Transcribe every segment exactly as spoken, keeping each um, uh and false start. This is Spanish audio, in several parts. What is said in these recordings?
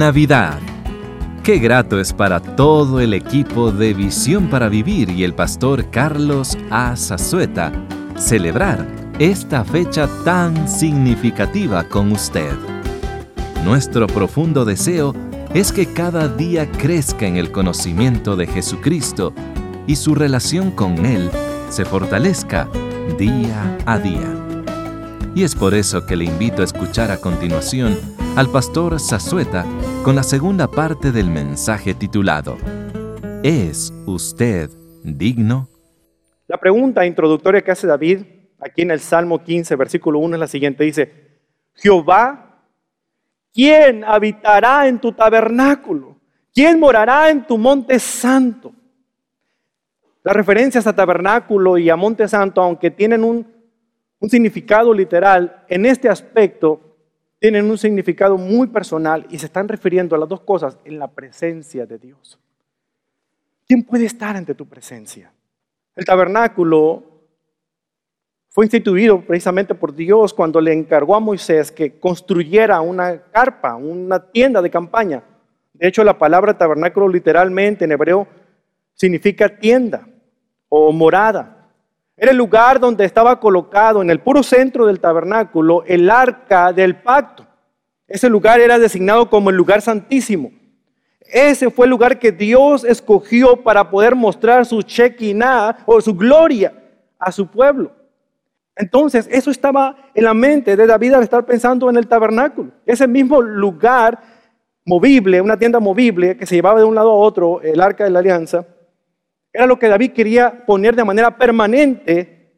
Navidad. Qué grato es para todo el equipo de Visión para Vivir y el pastor Carlos A. Zazueta celebrar esta fecha tan significativa con usted. Nuestro profundo deseo es que cada día crezca en el conocimiento de Jesucristo y su relación con Él se fortalezca día a día. Y es por eso que le invito a escuchar a continuación al pastor Zazueta con la segunda parte del mensaje titulado ¿Es usted digno? La pregunta introductoria que hace David aquí en el Salmo quince, versículo uno es la siguiente. Dice: Jehová, ¿quién habitará en tu tabernáculo? ¿Quién morará en tu monte santo? Las referencias a tabernáculo y a monte santo, aunque tienen un, un significado literal, en este aspecto tienen un significado muy personal y se están refiriendo a las dos cosas en la presencia de Dios. ¿Quién puede estar ante tu presencia? El tabernáculo fue instituido precisamente por Dios cuando le encargó a Moisés que construyera una carpa, una tienda de campaña. De hecho, la palabra tabernáculo literalmente en hebreo significa tienda o morada. Era el lugar donde estaba colocado en el puro centro del tabernáculo el arca del pacto. Ese lugar era designado como el lugar santísimo. Ese fue el lugar que Dios escogió para poder mostrar su Shekinah o su gloria a su pueblo. Entonces, eso estaba en la mente de David al estar pensando en el tabernáculo. Ese mismo lugar movible, una tienda movible que se llevaba de un lado a otro, el arca de la alianza, era lo que David quería poner de manera permanente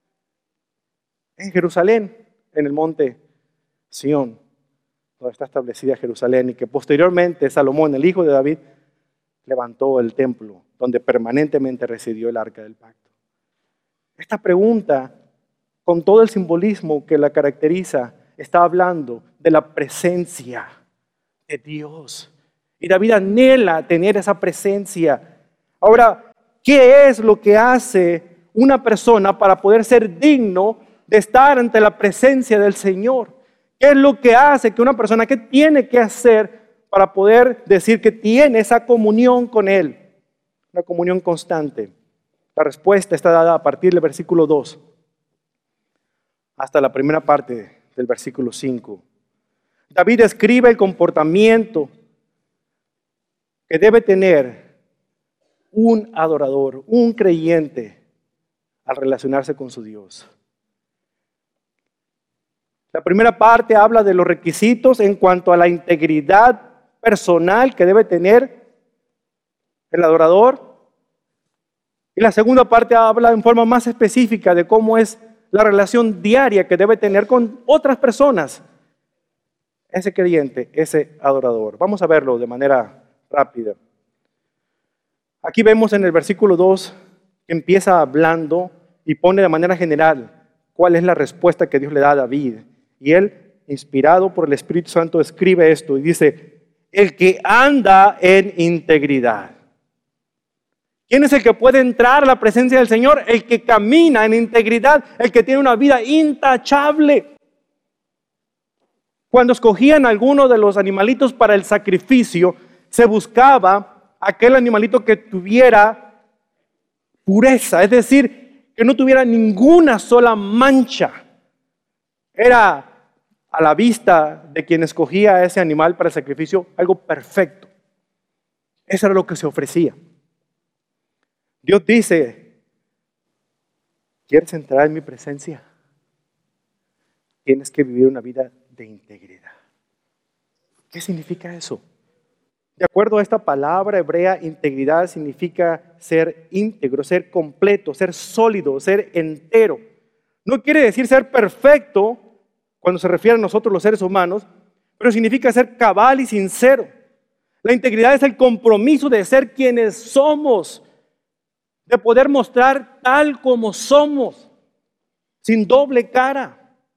en Jerusalén, en el monte Sión, donde está establecida Jerusalén, y que posteriormente Salomón, el hijo de David, levantó el templo, donde permanentemente residió el arca del pacto. Esta pregunta, con todo el simbolismo que la caracteriza, está hablando de la presencia de Dios. Y David anhela tener esa presencia. Ahora, ¿qué es lo que hace una persona para poder ser digno de estar ante la presencia del Señor? ¿Qué es lo que hace que una persona, qué tiene que hacer para poder decir que tiene esa comunión con Él? Una comunión constante. La respuesta está dada a partir del versículo dos hasta la primera parte del versículo cinco. David describe el comportamiento que debe tener un adorador, un creyente, al relacionarse con su Dios. La primera parte habla de los requisitos en cuanto a la integridad personal que debe tener el adorador. Y la segunda parte habla en forma más específica de cómo es la relación diaria que debe tener con otras personas ese creyente, ese adorador. Vamos a verlo de manera rápida. Aquí vemos en el versículo dos que empieza hablando y pone de manera general cuál es la respuesta que Dios le da a David. Y él, inspirado por el Espíritu Santo, escribe esto y dice: el que anda en integridad. ¿Quién es el que puede entrar a la presencia del Señor? El que camina en integridad, el que tiene una vida intachable. Cuando escogían alguno de los animalitos para el sacrificio, se buscaba aquel animalito que tuviera pureza, es decir, que no tuviera ninguna sola mancha. Era a la vista de quien escogía a ese animal para el sacrificio algo perfecto. Eso era lo que se ofrecía. Dios dice: ¿quieres entrar en mi presencia? Tienes que vivir una vida de integridad. ¿Qué significa eso? De acuerdo a esta palabra hebrea, integridad significa ser íntegro, ser completo, ser sólido, ser entero. No quiere decir ser perfecto cuando se refiere a nosotros los seres humanos, pero significa ser cabal y sincero. La integridad es el compromiso de ser quienes somos, de poder mostrar tal como somos, sin doble cara.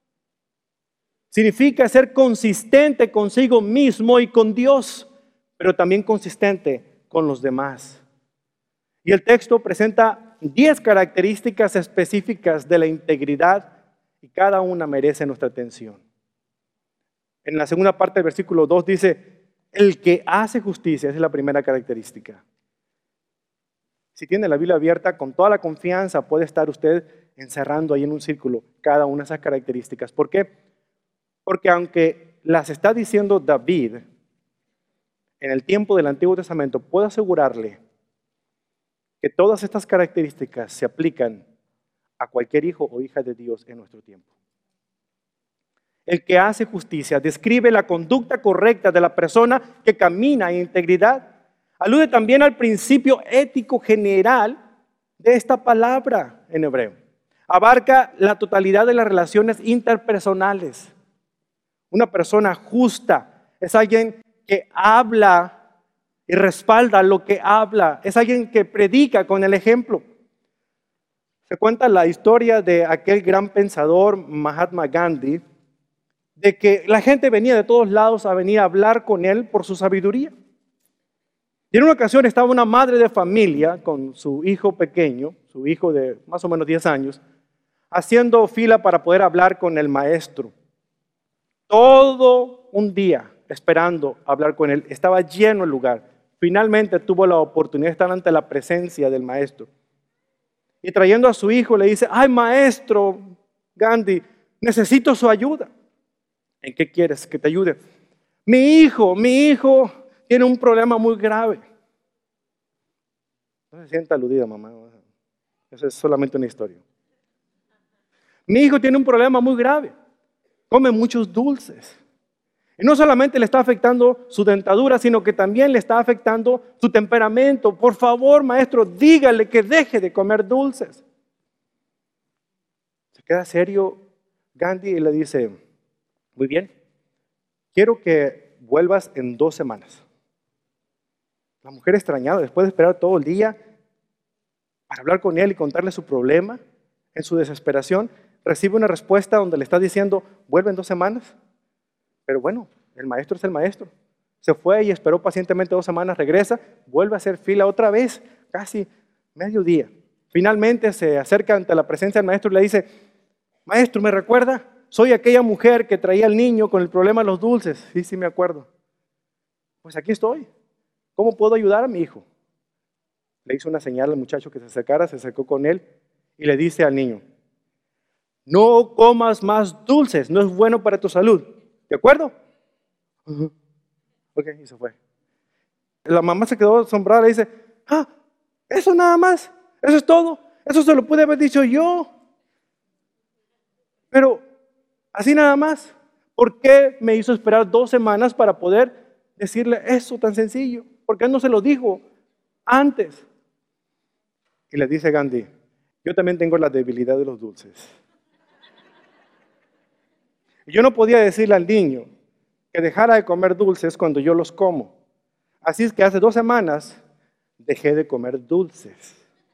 Significa ser consistente consigo mismo y con Dios, pero también consistente con los demás. Y el texto presenta diez características específicas de la integridad y cada una merece nuestra atención. En la segunda parte del versículo dos dice: El que hace justicia, esa es la primera característica. Si tiene la Biblia abierta, con toda la confianza puede estar usted encerrando ahí en un círculo cada una de esas características. ¿Por qué? Porque aunque las está diciendo David en el tiempo del Antiguo Testamento, puedo asegurarle que todas estas características se aplican a cualquier hijo o hija de Dios en nuestro tiempo. El que hace justicia describe la conducta correcta de la persona que camina en integridad. Alude también al principio ético general de esta palabra en hebreo. Abarca la totalidad de las relaciones interpersonales. Una persona justa es alguien que habla y respalda lo que habla. Es alguien que predica con el ejemplo. Se cuenta la historia de aquel gran pensador Mahatma Gandhi, de que la gente venía de todos lados a venir a hablar con él por su sabiduría. Y en una ocasión estaba una madre de familia con su hijo pequeño, su hijo de más o menos diez años, haciendo fila para poder hablar con el maestro. Todo un día esperando hablar con él. Estaba lleno el lugar. Finalmente tuvo la oportunidad de estar ante la presencia del maestro. Y trayendo a su hijo le dice, ay maestro Gandhi, necesito su ayuda. ¿En qué quieres que te ayude? Mi hijo, mi hijo tiene un problema muy grave. No se sienta aludida, mamá. Eso es solamente una historia. Mi hijo tiene un problema muy grave. Come muchos dulces. Y no solamente le está afectando su dentadura, sino que también le está afectando su temperamento. Por favor, maestro, dígale que deje de comer dulces. Se queda serio Gandhi y le dice, muy bien, quiero que vuelvas en dos semanas. La mujer extrañada, después de esperar todo el día para hablar con él y contarle su problema, en su desesperación, recibe una respuesta donde le está diciendo, vuelve en dos semanas. Pero bueno, el maestro es el maestro. Se fue y esperó pacientemente dos semanas, regresa, vuelve a hacer fila otra vez, casi mediodía. Finalmente se acerca ante la presencia del maestro y le dice, maestro, ¿me recuerda? Soy aquella mujer que traía al niño con el problema de los dulces. Sí, sí me acuerdo. Pues aquí estoy. ¿Cómo puedo ayudar a mi hijo? Le hizo una señal al muchacho que se acercara, se acercó con él y le dice al niño, no comas más dulces, no es bueno para tu salud. ¿De acuerdo? Uh-huh. Ok, y se fue. La mamá se quedó asombrada y dice, ah, eso nada más, eso es todo, eso se lo pude haber dicho yo. Pero así nada más, ¿por qué me hizo esperar dos semanas para poder decirle eso tan sencillo? ¿Por qué no se lo dijo antes? Y le dice Gandhi, yo también tengo la debilidad de los dulces. Yo no podía decirle al niño que dejara de comer dulces cuando yo los como. Así es que hace dos semanas dejé de comer dulces.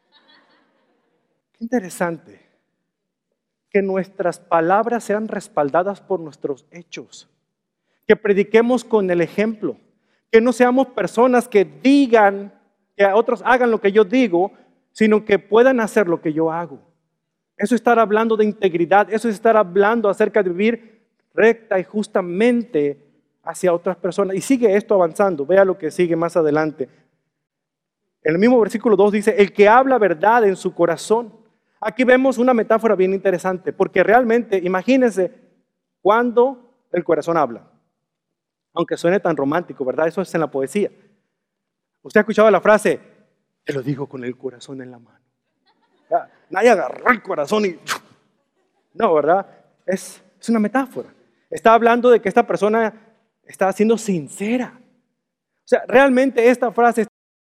Qué interesante que nuestras palabras sean respaldadas por nuestros hechos, que prediquemos con el ejemplo, que no seamos personas que digan, que a otros hagan lo que yo digo, sino que puedan hacer lo que yo hago. Eso es estar hablando de integridad, eso es estar hablando acerca de vivir recta y justamente hacia otras personas. Y sigue esto avanzando, vea lo que sigue más adelante. En el mismo versículo dos dice, el que habla verdad en su corazón. Aquí vemos una metáfora bien interesante, porque realmente, imagínense, cuando el corazón habla. Aunque suene tan romántico, ¿verdad? Eso es en la poesía. Usted ha escuchado la frase, te lo digo con el corazón en la mano. Ya, nadie agarró el corazón y... No, ¿verdad? Es, es una metáfora. Está hablando de que esta persona está siendo sincera. O sea, realmente esta frase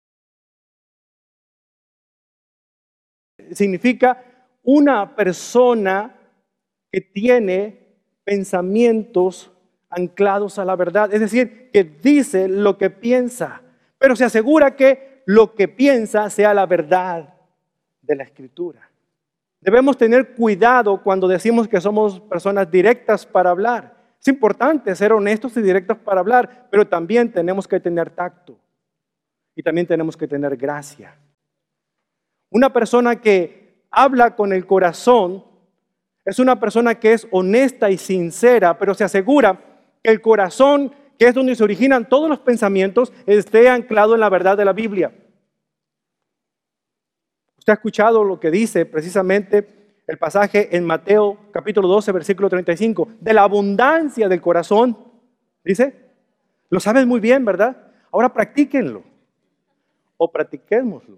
significa una persona que tiene pensamientos anclados a la verdad. Es decir, que dice lo que piensa, pero se asegura que lo que piensa sea la verdad de la Escritura. Debemos tener cuidado cuando decimos que somos personas directas para hablar. Es importante ser honestos y directos para hablar, pero también tenemos que tener tacto y también tenemos que tener gracia. Una persona que habla con el corazón es una persona que es honesta y sincera, pero se asegura que el corazón que es donde se originan todos los pensamientos, esté anclado en la verdad de la Biblia. Usted ha escuchado lo que dice precisamente el pasaje en Mateo capítulo doce, versículo treinta y cinco, de la abundancia del corazón, dice, lo sabes muy bien, ¿verdad? Ahora practíquenlo, o practiquémoslo.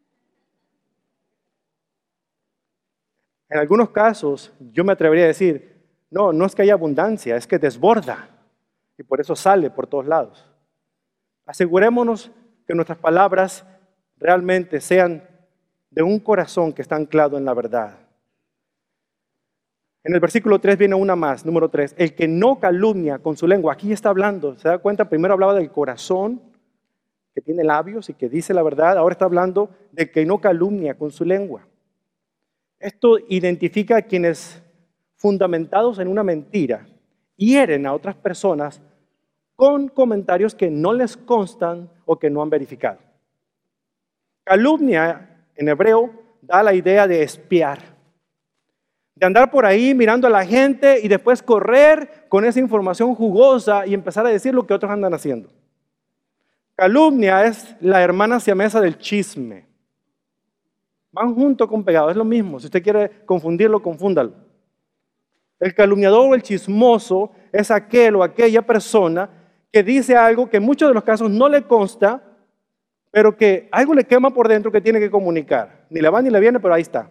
En algunos casos, yo me atrevería a decir, no, no es que haya abundancia, es que desborda, y por eso sale por todos lados. Asegurémonos que nuestras palabras realmente sean de un corazón que está anclado en la verdad. En el versículo tres viene una más, número tres. El que no calumnia con su lengua. Aquí está hablando, ¿se da cuenta? Primero hablaba del corazón, que tiene labios y que dice la verdad. Ahora está hablando de que no calumnia con su lengua. Esto identifica a quienes, fundamentados en una mentira, hieren a otras personas con comentarios que no les constan o que no han verificado. Calumnia, en hebreo, da la idea de espiar, de andar por ahí mirando a la gente y después correr con esa información jugosa y empezar a decir lo que otros andan haciendo. Calumnia es la hermana siamesa del chisme. Van junto con pegado, es lo mismo. Si usted quiere confundirlo, confúndalo. El calumniador o el chismoso es aquel o aquella persona que dice algo que en muchos de los casos no le consta, pero que algo le quema por dentro que tiene que comunicar. Ni le va ni le viene, pero ahí está.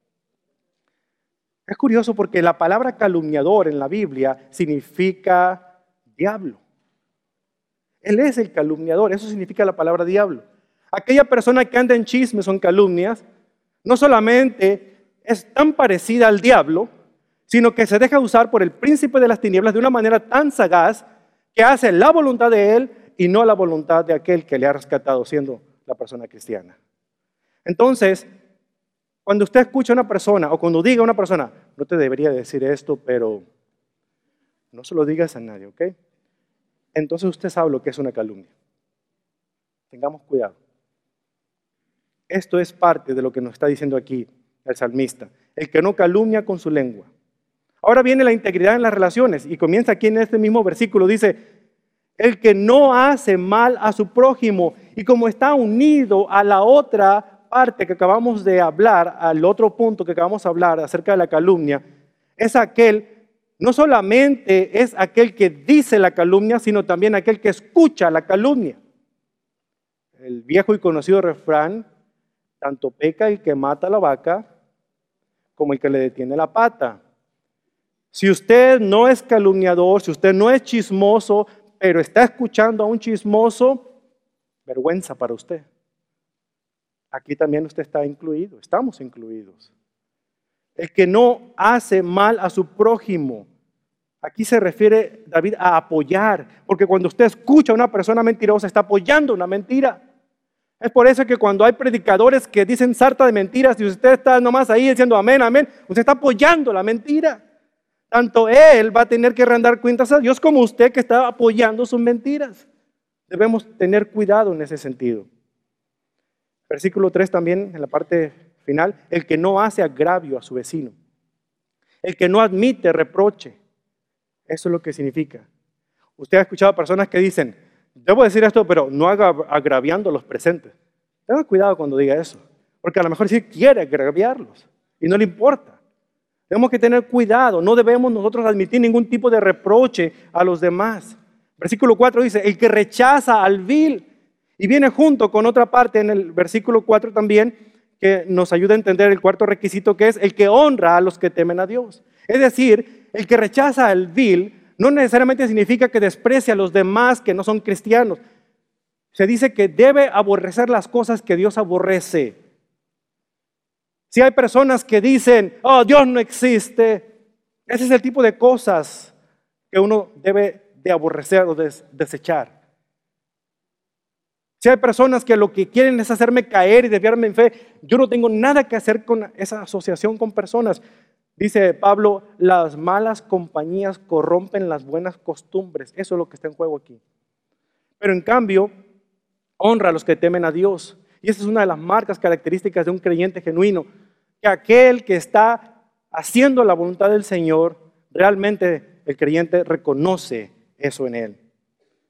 Es curioso porque la palabra calumniador en la Biblia significa diablo. Él es el calumniador, eso significa la palabra diablo. Aquella persona que anda en chismes o en calumnias, no solamente es tan parecida al diablo, sino que se deja usar por el príncipe de las tinieblas de una manera tan sagaz que hace la voluntad de él y no la voluntad de aquel que le ha rescatado siendo la persona cristiana. Entonces, cuando usted escucha a una persona o cuando diga a una persona, no te debería decir esto, pero no se lo digas a nadie, ¿ok? Entonces usted sabe lo que es una calumnia. Tengamos cuidado. Esto es parte de lo que nos está diciendo aquí el salmista. El que no calumnia con su lengua. Ahora viene la integridad en las relaciones y comienza aquí en este mismo versículo. Dice, el que no hace mal a su prójimo y como está unido a la otra parte que acabamos de hablar, al otro punto que acabamos de hablar acerca de la calumnia, es aquel, no solamente es aquel que dice la calumnia, sino también aquel que escucha la calumnia. El viejo y conocido refrán, tanto peca el que mata a la vaca como el que le detiene la pata. Si usted no es calumniador, si usted no es chismoso, pero está escuchando a un chismoso, vergüenza para usted. Aquí también usted está incluido, estamos incluidos. El que no hace mal a su prójimo. Aquí se refiere David a apoyar, porque cuando usted escucha a una persona mentirosa, está apoyando una mentira. Es por eso que cuando hay predicadores que dicen sarta de mentiras y usted está nomás ahí diciendo amén, amén, usted está apoyando la mentira. Tanto él va a tener que rendar cuentas a Dios como usted que está apoyando sus mentiras. Debemos tener cuidado en ese sentido. Versículo tres también, en la parte final, el que no hace agravio a su vecino. El que no admite reproche. Eso es lo que significa. Usted ha escuchado a personas que dicen, debo decir esto, pero no haga agraviando a los presentes. Tenga cuidado cuando diga eso, porque a lo mejor sí quiere agraviarlos y no le importa. Tenemos que tener cuidado, no debemos nosotros admitir ningún tipo de reproche a los demás. Versículo cuatro dice, el que rechaza al vil, y viene junto con otra parte en el versículo cuatro también, que nos ayuda a entender el cuarto requisito, que es el que honra a los que temen a Dios. Es decir, el que rechaza al vil no necesariamente significa que desprecia a los demás que no son cristianos. Se dice que debe aborrecer las cosas que Dios aborrece. Si hay personas que dicen, oh, Dios no existe, ese es el tipo de cosas que uno debe de aborrecer o des- desechar. Si hay personas que lo que quieren es hacerme caer y desviarme en fe, yo no tengo nada que hacer con esa asociación con personas. Dice Pablo, las malas compañías corrompen las buenas costumbres. Eso es lo que está en juego aquí. Pero en cambio, honra a los que temen a Dios. Y esa es una de las marcas características de un creyente genuino. Que aquel que está haciendo la voluntad del Señor, realmente el creyente reconoce eso en él.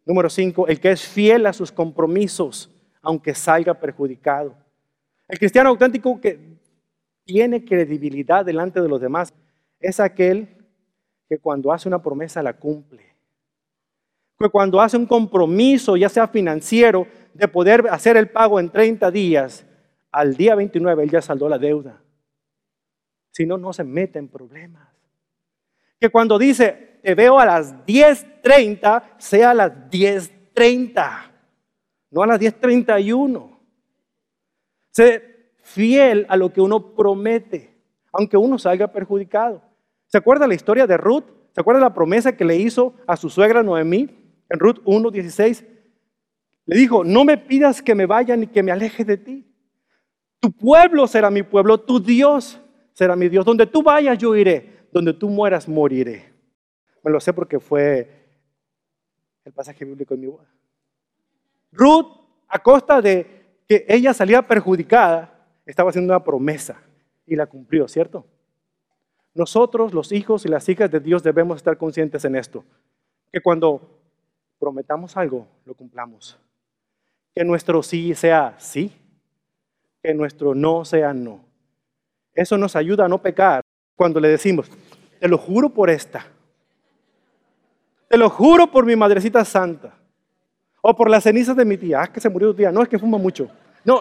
Número cinco, el que es fiel a sus compromisos, aunque salga perjudicado. El cristiano auténtico que tiene credibilidad delante de los demás es aquel que cuando hace una promesa la cumple. Que cuando hace un compromiso, ya sea financiero, de poder hacer el pago en treinta días, al día veintinueve él ya saldó la deuda. Si no, no se mete en problemas. Que cuando dice, te veo a las diez treinta, sea a las diez treinta, no a las diez treinta y uno. Sé fiel a lo que uno promete, aunque uno salga perjudicado. ¿Se acuerda la historia de Ruth? ¿Se acuerda la promesa que le hizo a su suegra Noemí? En Ruth uno dieciséis, le dijo, no me pidas que me vaya ni que me aleje de ti. Tu pueblo será mi pueblo, tu Dios será mi Dios. Donde tú vayas yo iré, donde tú mueras moriré. Me lo sé porque fue el pasaje bíblico en mi boda. Ruth, a costa de que ella salía perjudicada, estaba haciendo una promesa y la cumplió, ¿cierto? Nosotros, los hijos y las hijas de Dios, debemos estar conscientes en esto, que cuando prometamos algo, lo cumplamos. Que nuestro sí sea sí, que nuestro no sea no. Eso nos ayuda a no pecar cuando le decimos, te lo juro por esta, te lo juro por mi madrecita santa, o por las cenizas de mi tía, ah, que se murió tu tía, no, es que fuma mucho. No,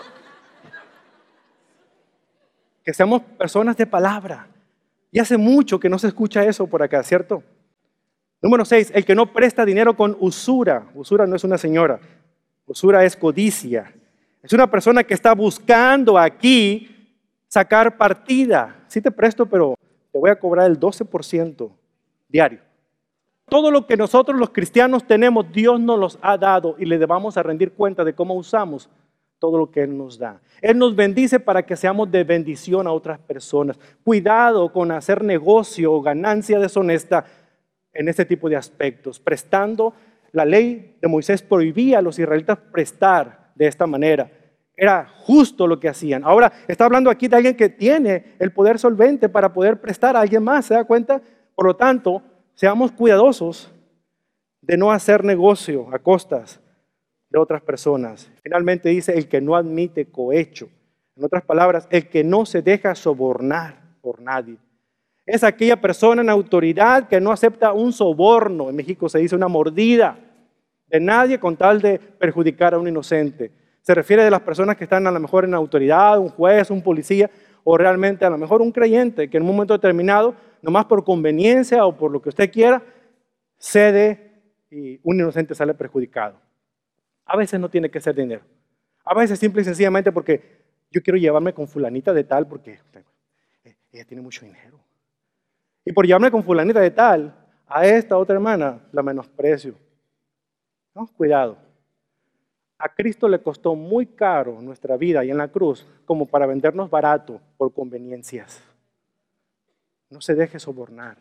que seamos personas de palabra. Y hace mucho que no se escucha eso por acá, ¿cierto? Número seis, el que no presta dinero con usura. Usura no es una señora, usura es codicia. Es una persona que está buscando aquí sacar partida. Sí te presto, pero te voy a cobrar el doce por ciento diario. Todo lo que nosotros los cristianos tenemos, Dios nos los ha dado y le debamos a rendir cuenta de cómo usamos todo lo que Él nos da. Él nos bendice para que seamos de bendición a otras personas. Cuidado con hacer negocio o ganancia deshonesta en este tipo de aspectos. Prestando, la ley de Moisés prohibía a los israelitas prestar de esta manera. Era justo lo que hacían. Ahora está hablando aquí de alguien que tiene el poder solvente para poder prestar a alguien más, ¿se da cuenta? Por lo tanto, seamos cuidadosos de no hacer negocio a costas de otras personas. Finalmente dice, el que no admite cohecho. En otras palabras, el que no se deja sobornar por nadie. Es aquella persona en autoridad que no acepta un soborno. En México se dice una mordida de nadie con tal de perjudicar a un inocente. Se refiere a las personas que están a lo mejor en autoridad, un juez, un policía, o realmente a lo mejor un creyente que en un momento determinado, nomás por conveniencia o por lo que usted quiera, cede y un inocente sale perjudicado. A veces no tiene que ser dinero. A veces simple y sencillamente porque yo quiero llevarme con fulanita de tal porque ella tiene mucho dinero. Y por llevarme con fulanita de tal, a esta otra hermana la menosprecio. No, cuidado. A Cristo le costó muy caro nuestra vida y en la cruz como para vendernos barato por conveniencias. No se deje sobornar.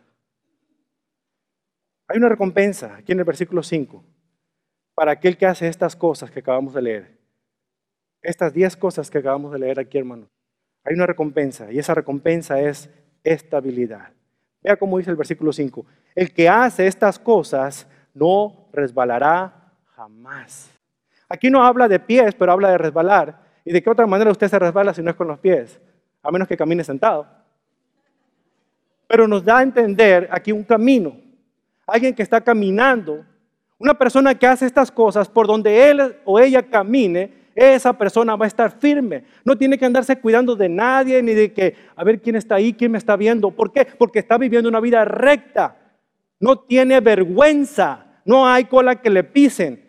Hay una recompensa aquí en el versículo cinco para aquel que hace estas cosas que acabamos de leer. Estas diez cosas que acabamos de leer aquí, hermanos. Hay una recompensa y esa recompensa es estabilidad. Vea cómo dice el versículo cinco. El que hace estas cosas no resbalará jamás. Aquí no habla de pies, pero habla de resbalar. ¿Y de qué otra manera usted se resbala si no es con los pies? A menos que camine sentado. Pero nos da a entender aquí un camino. Alguien que está caminando. Una persona que hace estas cosas por donde él o ella camine, esa persona va a estar firme. No tiene que andarse cuidando de nadie, ni de que a ver quién está ahí, quién me está viendo. ¿Por qué? Porque está viviendo una vida recta. No tiene vergüenza. No hay cola que le pisen.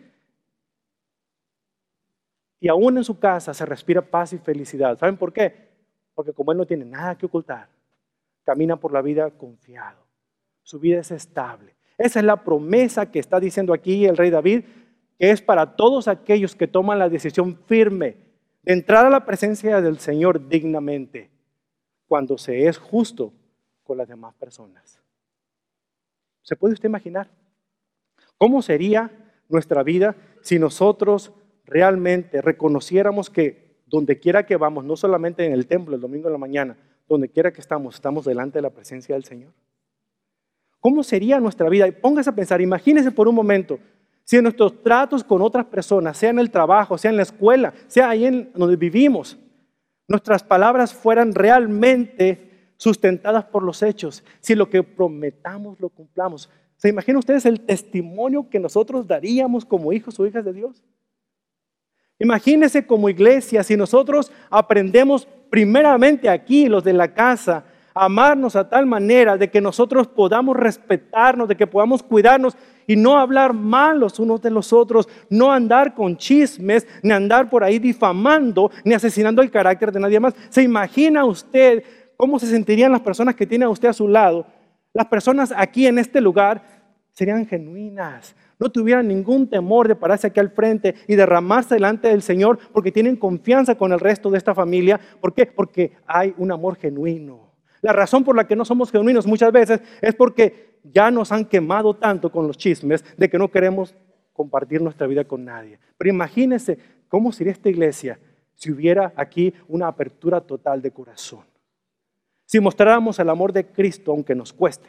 Y aún en su casa se respira paz y felicidad. ¿Saben por qué? Porque como él no tiene nada que ocultar, camina por la vida confiado. Su vida es estable. Esa es la promesa que está diciendo aquí el rey David, que es para todos aquellos que toman la decisión firme de entrar a la presencia del Señor dignamente, cuando se es justo con las demás personas. ¿Se puede usted imaginar cómo sería nuestra vida si nosotros realmente reconociéramos que donde quiera que vamos, no solamente en el templo el domingo en la mañana, donde quiera que estamos, estamos delante de la presencia del Señor? ¿Cómo sería nuestra vida? Y póngase a pensar, imagínese por un momento, si en nuestros tratos con otras personas, sea en el trabajo, sea en la escuela, sea ahí en donde vivimos, nuestras palabras fueran realmente sustentadas por los hechos, si lo que prometamos lo cumplamos. ¿Se imaginan ustedes el testimonio que nosotros daríamos como hijos o hijas de Dios? Imagínense como iglesia, si nosotros aprendemos primeramente aquí, los de la casa, a amarnos a tal manera de que nosotros podamos respetarnos, de que podamos cuidarnos y no hablar mal los unos de los otros, no andar con chismes, ni andar por ahí difamando, ni asesinando el carácter de nadie más. ¿Se imagina usted cómo se sentirían las personas que tiene a usted a su lado? Las personas aquí en este lugar serían genuinas, no tuvieran ningún temor de pararse aquí al frente y derramarse delante del Señor porque tienen confianza con el resto de esta familia. ¿Por qué? Porque hay un amor genuino. La razón por la que no somos genuinos muchas veces es porque ya nos han quemado tanto con los chismes de que no queremos compartir nuestra vida con nadie. Pero imagínense cómo sería esta iglesia si hubiera aquí una apertura total de corazón. Si mostráramos el amor de Cristo aunque nos cueste.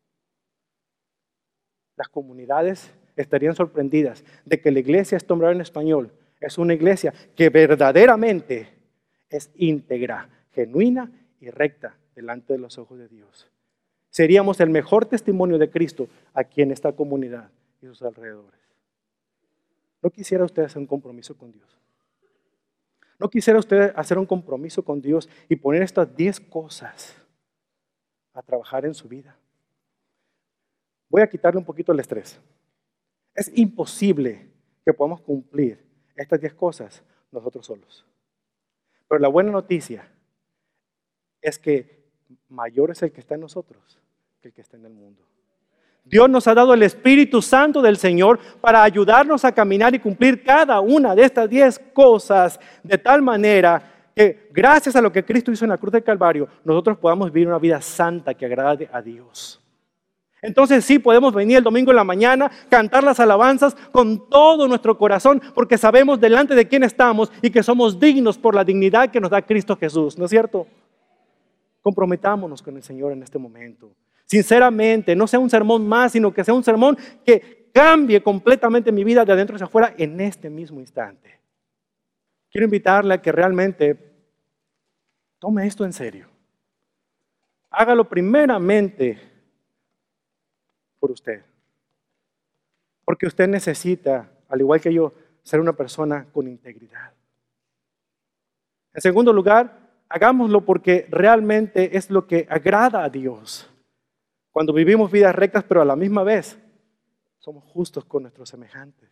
Las comunidades estarían sorprendidas de que la iglesia Stone Briar en español es una iglesia que verdaderamente es íntegra, genuina y recta delante de los ojos de Dios. Seríamos el mejor testimonio de Cristo aquí en esta comunidad y sus alrededores. ¿No quisiera usted hacer un compromiso con Dios? ¿No quisiera usted hacer un compromiso con Dios y poner estas diez cosas a trabajar en su vida? Voy a quitarle un poquito el estrés. Es imposible que podamos cumplir estas diez cosas nosotros solos. Pero la buena noticia es que mayor es el que está en nosotros que el que está en el mundo. Dios nos ha dado el Espíritu Santo del Señor para ayudarnos a caminar y cumplir cada una de estas diez cosas de tal manera que gracias a lo que Cristo hizo en la cruz del Calvario, nosotros podamos vivir una vida santa que agrade a Dios. Entonces sí podemos venir el domingo en la mañana, cantar las alabanzas con todo nuestro corazón, porque sabemos delante de quién estamos y que somos dignos por la dignidad que nos da Cristo Jesús, ¿no es cierto? Comprometámonos con el Señor en este momento. Sinceramente, no sea un sermón más, sino que sea un sermón que cambie completamente mi vida de adentro hacia afuera en este mismo instante. Quiero invitarle a que realmente tome esto en serio. Hágalo primeramente por usted. Porque usted necesita, al igual que yo, ser una persona con integridad. En segundo lugar, hagámoslo porque realmente es lo que agrada a Dios. Cuando vivimos vidas rectas, pero a la misma vez somos justos con nuestros semejantes.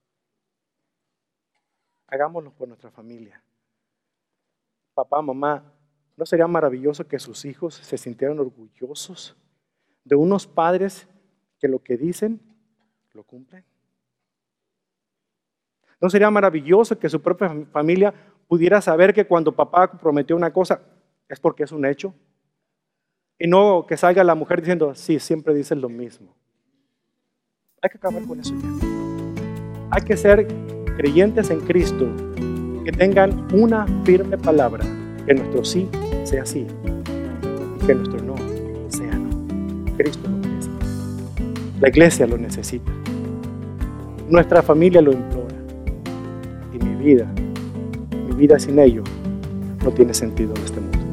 Hagámoslo por nuestra familia. Papá, mamá, ¿no sería maravilloso que sus hijos se sintieran orgullosos de unos padres que lo que dicen, lo cumplen? ¿No sería maravilloso que su propia familia pudiera saber que cuando papá prometió una cosa es porque es un hecho? Y no que salga la mujer diciendo, sí, siempre dicen lo mismo. Hay que acabar con eso ya. Hay que ser creyentes en Cristo, que tengan una firme palabra, que nuestro sí sea sí y que nuestro no sea no. Cristo lo merece. La iglesia lo necesita. Nuestra familia lo implora. Y mi vida, mi vida sin ello, no tiene sentido en este mundo.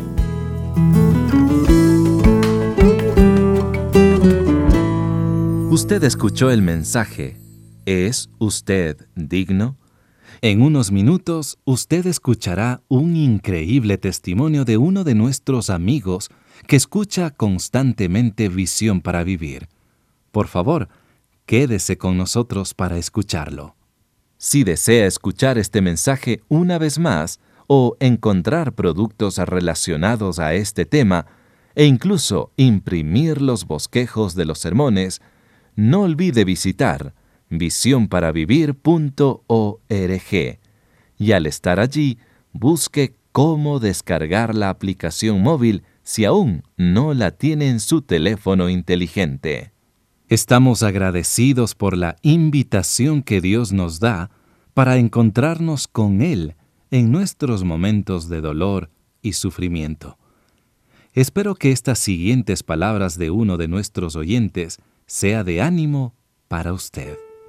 Usted escuchó el mensaje. ¿Es usted digno? En unos minutos, usted escuchará un increíble testimonio de uno de nuestros amigos que escucha constantemente Visión para Vivir. Por favor, quédese con nosotros para escucharlo. Si desea escuchar este mensaje una vez más o encontrar productos relacionados a este tema e incluso imprimir los bosquejos de los sermones, no olvide visitar visión para vivir punto org y al estar allí, busque cómo descargar la aplicación móvil si aún no la tiene en su teléfono inteligente. Estamos agradecidos por la invitación que Dios nos da para encontrarnos con Él en nuestros momentos de dolor y sufrimiento. Espero que estas siguientes palabras de uno de nuestros oyentes sea de ánimo para usted.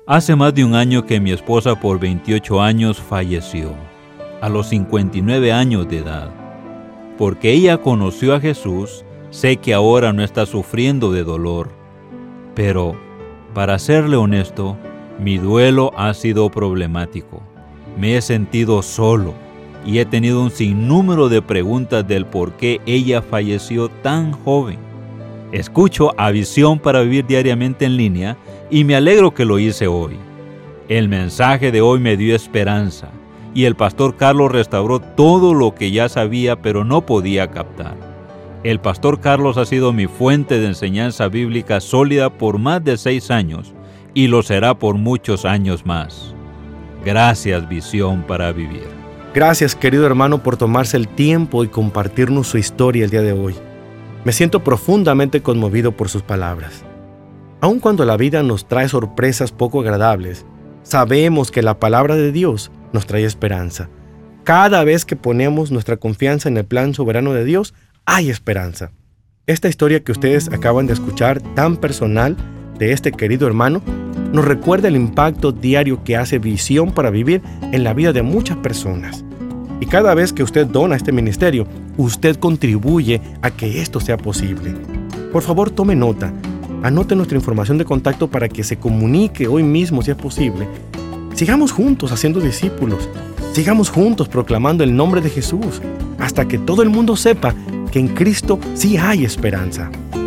Hace más de un año que mi esposa por veintiocho años falleció, a los cincuenta y nueve años de edad. Porque ella conoció a Jesús, sé que ahora no está sufriendo de dolor. Pero, para serle honesto, mi duelo ha sido problemático. Me he sentido solo y he tenido un sinnúmero de preguntas del por qué ella falleció tan joven. Escucho a Visión para Vivir diariamente en línea y me alegro que lo hice hoy. El mensaje de hoy me dio esperanza y el pastor Carlos restauró todo lo que ya sabía pero no podía captar. El pastor Carlos ha sido mi fuente de enseñanza bíblica sólida por más de seis años y lo será por muchos años más. Gracias, Visión para Vivir. Gracias, querido hermano, por tomarse el tiempo y compartirnos su historia el día de hoy. Me siento profundamente conmovido por sus palabras. Aun cuando la vida nos trae sorpresas poco agradables, sabemos que la palabra de Dios nos trae esperanza. Cada vez que ponemos nuestra confianza en el plan soberano de Dios, hay esperanza. Esta historia que ustedes acaban de escuchar, tan personal, de este querido hermano, nos recuerda el impacto diario que hace Visión para Vivir en la vida de muchas personas. Y cada vez que usted dona a este ministerio, usted contribuye a que esto sea posible. Por favor, tome nota. Anote nuestra información de contacto para que se comunique hoy mismo si es posible. Sigamos juntos haciendo discípulos. Sigamos juntos proclamando el nombre de Jesús hasta que todo el mundo sepa que en Cristo sí hay esperanza.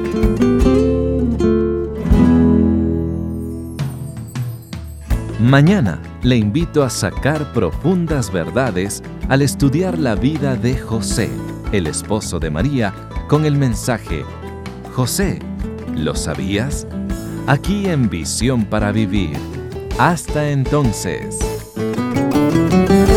Mañana le invito a sacar profundas verdades al estudiar la vida de José, el esposo de María, con el mensaje José, ¿lo sabías? Aquí en Visión para Vivir. Hasta entonces.